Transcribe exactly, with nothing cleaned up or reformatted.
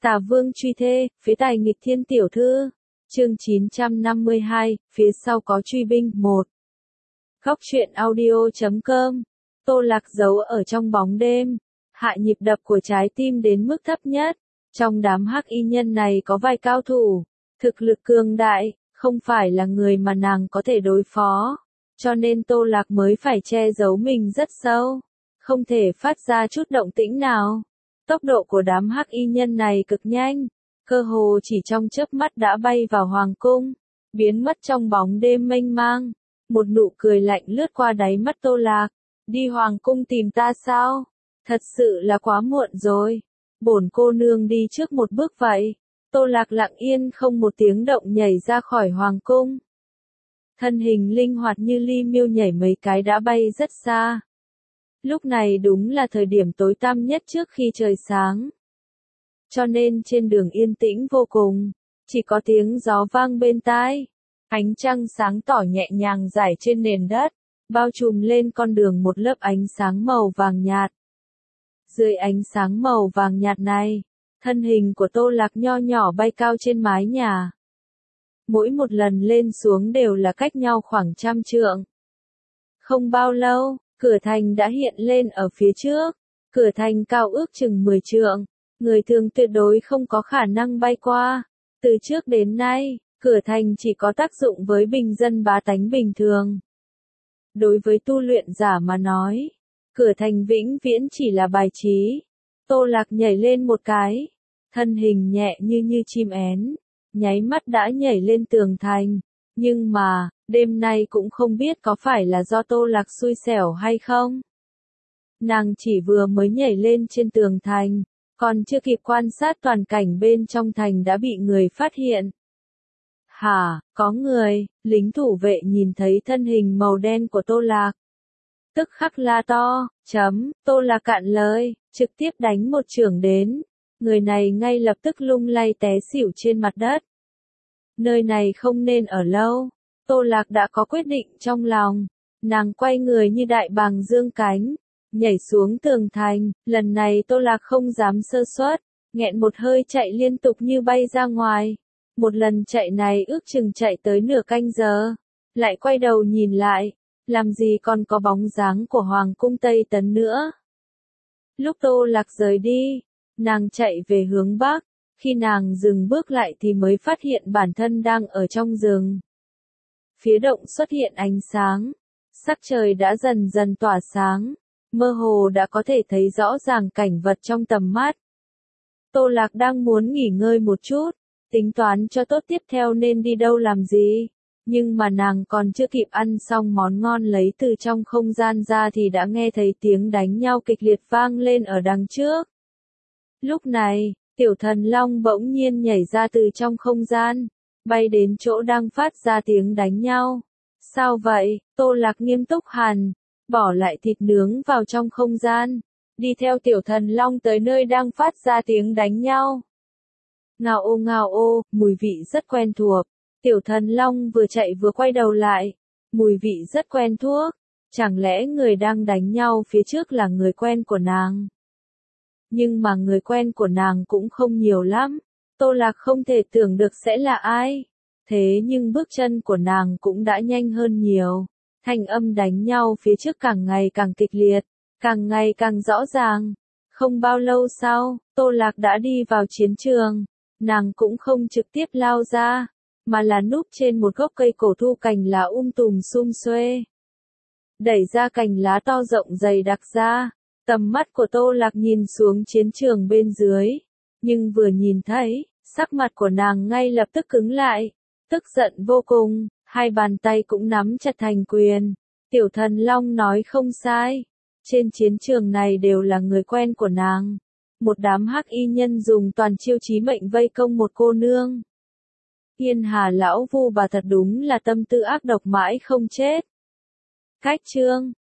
Tả Vương truy thê, phế tài nghịch thiên tiểu thư. Chương chín trăm năm mươi hai, phía sau có truy binh, một. Góc truyện audio chấm com. Tô Lạc giấu ở trong bóng đêm, hạ nhịp đập của trái tim đến mức thấp nhất. Trong đám hắc y nhân này có vài cao thủ, thực lực cường đại, không phải là người mà nàng có thể đối phó. Cho nên Tô Lạc mới phải che giấu mình rất sâu, không thể phát ra chút động tĩnh nào. Tốc độ của đám hắc y nhân này cực nhanh, cơ hồ chỉ trong chớp mắt đã bay vào hoàng cung, biến mất trong bóng đêm mênh mang. Một nụ cười lạnh lướt qua đáy mắt Tô Lạc. Đi hoàng cung tìm ta sao? Thật sự là quá muộn rồi. Bổn cô nương đi trước một bước vậy. Tô Lạc lặng yên không một tiếng động nhảy ra khỏi hoàng cung. Thân hình linh hoạt như ly miêu nhảy mấy cái đã bay rất xa. Lúc này đúng là thời điểm tối tăm nhất trước khi trời sáng. Cho nên trên đường yên tĩnh vô cùng, chỉ có tiếng gió vang bên tai. Ánh trăng sáng tỏ nhẹ nhàng rải trên nền đất, bao trùm lên con đường một lớp ánh sáng màu vàng nhạt. Dưới ánh sáng màu vàng nhạt này, thân hình của Tô Lạc nho nhỏ bay cao trên mái nhà. Mỗi một lần lên xuống đều là cách nhau khoảng trăm trượng. Không bao lâu, cửa thành đã hiện lên ở phía trước. Cửa thành cao ước chừng mười trượng, người thường tuyệt đối không có khả năng bay qua. Từ trước đến nay, cửa thành chỉ có tác dụng với bình dân bá tánh bình thường. Đối với tu luyện giả mà nói, cửa thành vĩnh viễn chỉ là bài trí. Tô Lạc nhảy lên một cái, thân hình nhẹ như như chim én, nháy mắt đã nhảy lên tường thành. Nhưng mà, đêm nay cũng không biết có phải là do Tô Lạc xui xẻo hay không. Nàng chỉ vừa mới nhảy lên trên tường thành, còn chưa kịp quan sát toàn cảnh bên trong thành đã bị người phát hiện. Hả, có người, lính thủ vệ nhìn thấy thân hình màu đen của Tô Lạc. Tức khắc la to, chấm, Tô Lạc cạn lời, trực tiếp đánh một chưởng đến. Người này ngay lập tức lung lay té xỉu trên mặt đất. Nơi này không nên ở lâu. Tô Lạc đã có quyết định trong lòng. Nàng quay người như đại bàng dương cánh, nhảy xuống tường thành. Lần này Tô Lạc không dám sơ suất, nghẹn một hơi chạy liên tục như bay ra ngoài. Một lần chạy này ước chừng chạy tới nửa canh giờ. Lại quay đầu nhìn lại, làm gì còn có bóng dáng của Hoàng cung Tây Tấn nữa. Lúc Tô Lạc rời đi, nàng chạy về hướng Bắc. Khi nàng dừng bước lại thì mới phát hiện bản thân đang ở trong rừng. Phía động xuất hiện ánh sáng. Sắc trời đã dần dần tỏa sáng. Mơ hồ đã có thể thấy rõ ràng cảnh vật trong tầm mắt. Tô Lạc đang muốn nghỉ ngơi một chút, tính toán cho tốt tiếp theo nên đi đâu làm gì. Nhưng mà nàng còn chưa kịp ăn xong món ngon lấy từ trong không gian ra thì đã nghe thấy tiếng đánh nhau kịch liệt vang lên ở đằng trước. Lúc này, Tiểu Thần Long bỗng nhiên nhảy ra từ trong không gian, bay đến chỗ đang phát ra tiếng đánh nhau. Sao vậy? Tô Lạc nghiêm túc hẳn, bỏ lại thịt nướng vào trong không gian, đi theo Tiểu Thần Long tới nơi đang phát ra tiếng đánh nhau. Ngao ô ngao ô, mùi vị rất quen thuộc. Tiểu Thần Long vừa chạy vừa quay đầu lại, mùi vị rất quen thuộc. Chẳng lẽ người đang đánh nhau phía trước là người quen của nàng? Nhưng mà người quen của nàng cũng không nhiều lắm. Tô Lạc không thể tưởng được sẽ là ai. Thế nhưng bước chân của nàng cũng đã nhanh hơn nhiều. Thanh âm đánh nhau phía trước càng ngày càng kịch liệt, càng ngày càng rõ ràng. Không bao lâu sau, Tô Lạc đã đi vào chiến trường. Nàng cũng không trực tiếp lao ra, mà là núp trên một gốc cây cổ thụ cành lá um tùm sum xuê. Đẩy ra cành lá to rộng dày đặc ra. Tầm mắt của Tô Lạc nhìn xuống chiến trường bên dưới, nhưng vừa nhìn thấy, sắc mặt của nàng ngay lập tức cứng lại, tức giận vô cùng, hai bàn tay cũng nắm chặt thành quyền. Tiểu Thần Long nói không sai, trên chiến trường này đều là người quen của nàng. Một đám hắc y nhân dùng toàn chiêu chí mệnh vây công một cô nương. Yên Hà lão vu bà thật đúng là tâm tư ác độc mãi không chết. Cách chương